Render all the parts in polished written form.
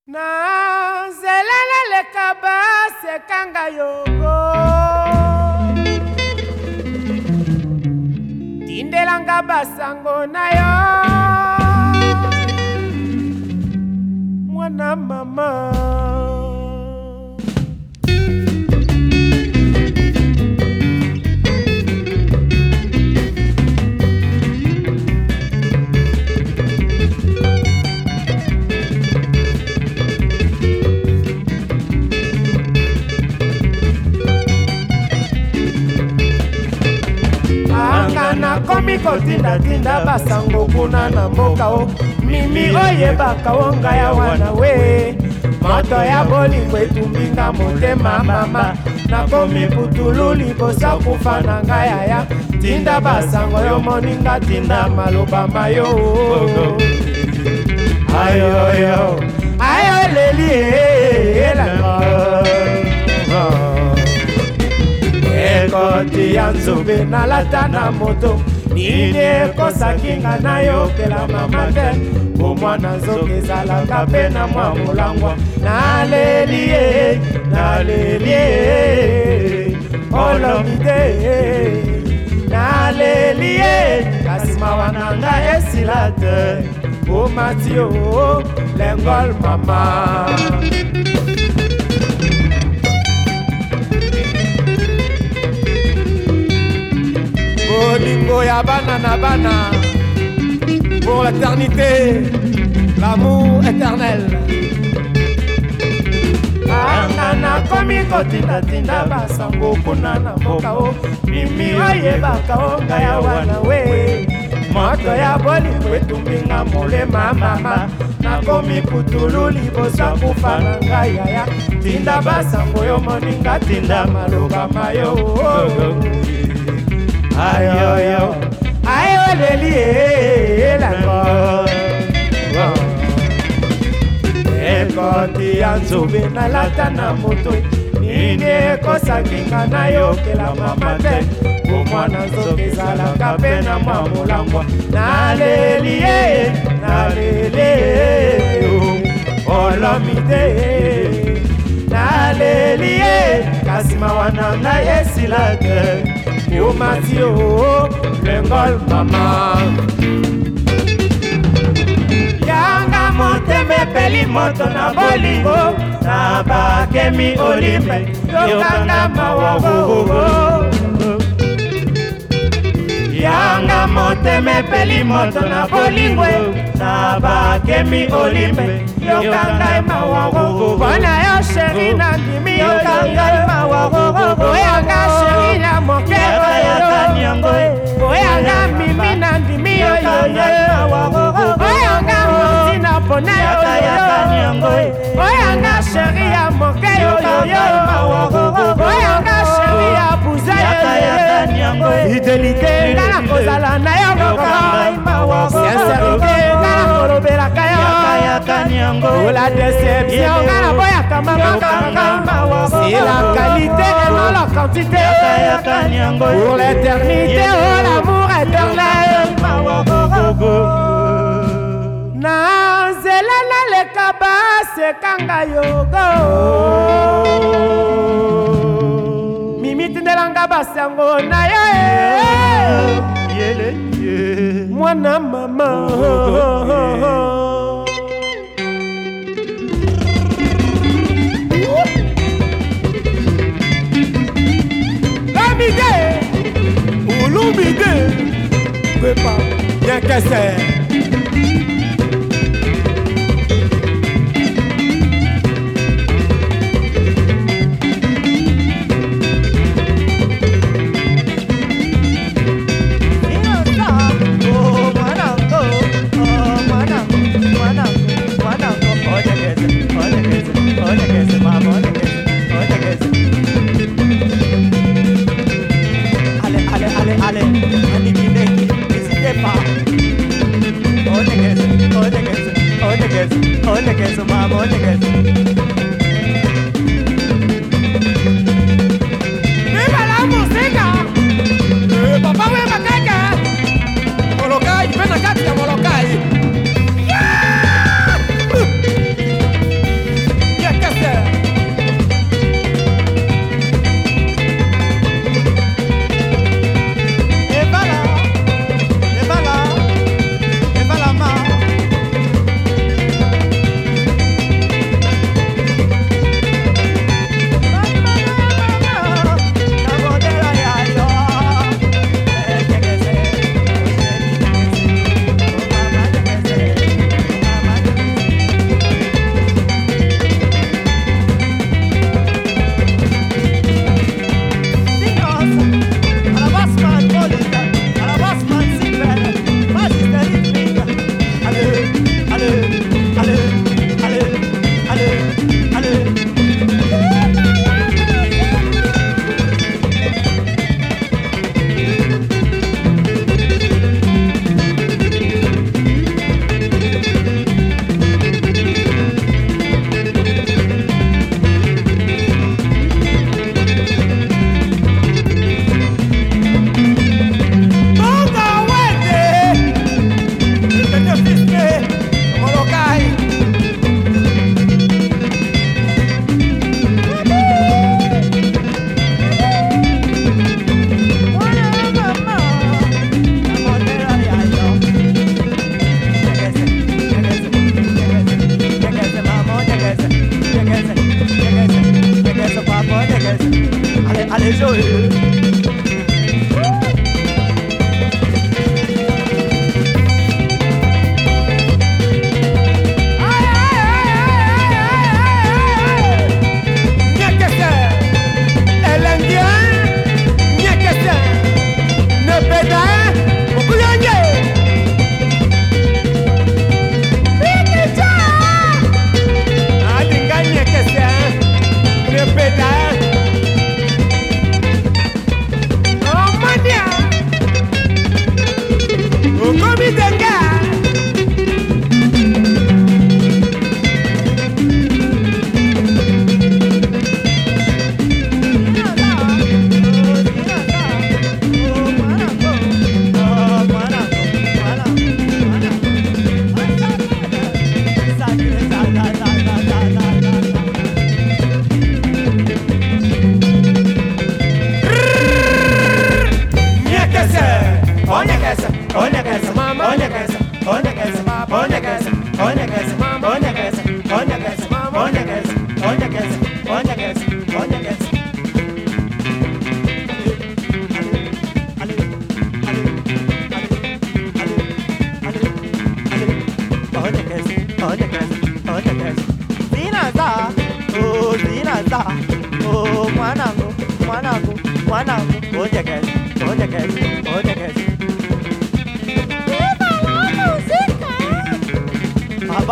Na nzela naleka basekanga yogo tindelanga basango na yo mwana mama. Nakomi kotinda basango kuna na mboka o mimi oyebaka o ngai ya wana we moto ya bolingo etumbinga motema mama. Nakomi putulu libosa kufa na ngai aya tinda basango yo moninga tinda maloba mayo ayo ayo leli ekoti ya nzube nalata na moto nini ekosakinga nayokela mama te po mwana nzoka ezalaka mpe na mwa molangwa naleli olobi te naleli kasi mawa na ngai esila te po matio lengol mama. Bolingo ya bana na bana pour l'éternité, l'amour éternel. Angana komi kotinda basango kuna na mboka o mimi oyebaka o ngai ya wana we moto ya bolingo etumbinga molema mama. Nakomi putulu libosa kufa na ngai yaya tinda basango yo moninga tinda maloba mayo ayo leli elango ekoti ya nzube nalata na moto nini ekosakinga nayokela mama te po mwana nzoka ezalaka mpe na mwa molangwa naleli olomi te naleli kasi mawa na ngai esila te yo matio lengol mama. Yanga moteme peli moto na bolingo na bakemi olimbe yokanga mawagogo. Yanga moteme peli moto na bolingo na bakemi olimbe yokanga mawagogo. Bona yo sheri na ndimi yokanga mawagogo. Oyanga sheri na mokero oyanga mimi na ndimi oyanga motina pona oyanga sheri ya mokeyo oyanga sheri ya buza fidelité ngana kozala na yo sincérité ngana kolobelaka yo la déception ngana boyaka mama. C'est la qualité et non la quantité pour l'éternité, oh l'amour éternel. Na nzela naleka basekanga yogo mimi tindelanga basango na yo mwana mama. Olumide, prépa, bien que c'est. Viva la música! Papá, ven acá! Molokai, ven acá, Molokai!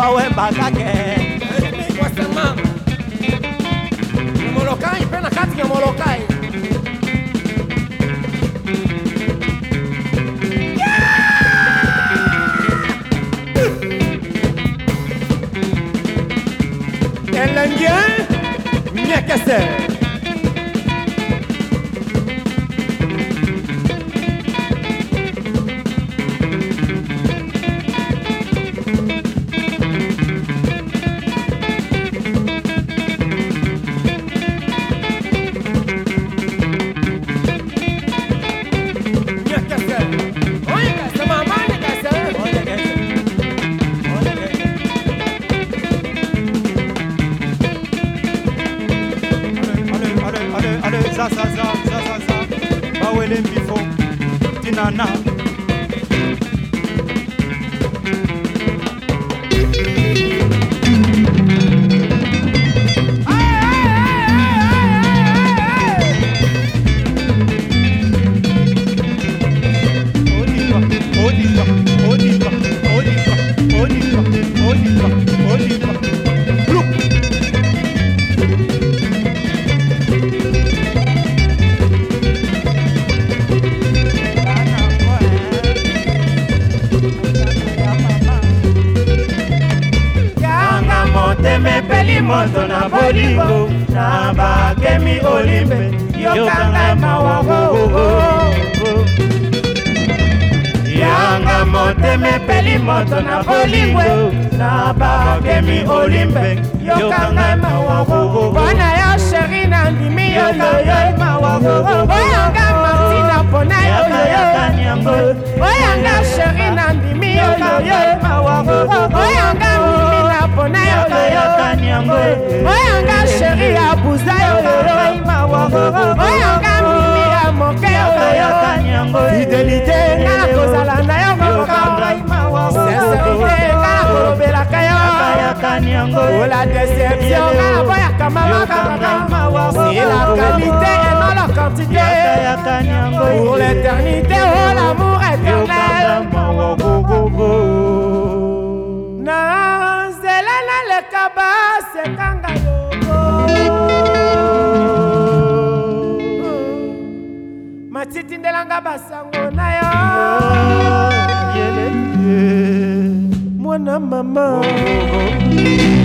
wawe bakake Kwa sema Molokai pena kati ya Molokai Elengien Nyekese za bawele mbifo tinana mepeli moto na bolingo na bakemi olimbe yokanga mawagogo yanga mote mepeli moto na bolingo na bakemi olimbe yokanga mawagogo bona yo sheri na ndimi yo yoyo mawagogo oyanga martina pona yo yoyo oyanga sheri na ndimi yo yoyo mawagogo oyanga mimina pona yo oyanga sheri ya buza yo oyanga mimi ya moke yo fidelité ngana kozala na yo sincérité ngana kolobelaka yo la déception ngana boyaka mama c'est la qualité et non la quantité pour l'éternité oh l'amour éternel na nzela naleka basekanga yo matiti ndelanga basango na yo mwana mama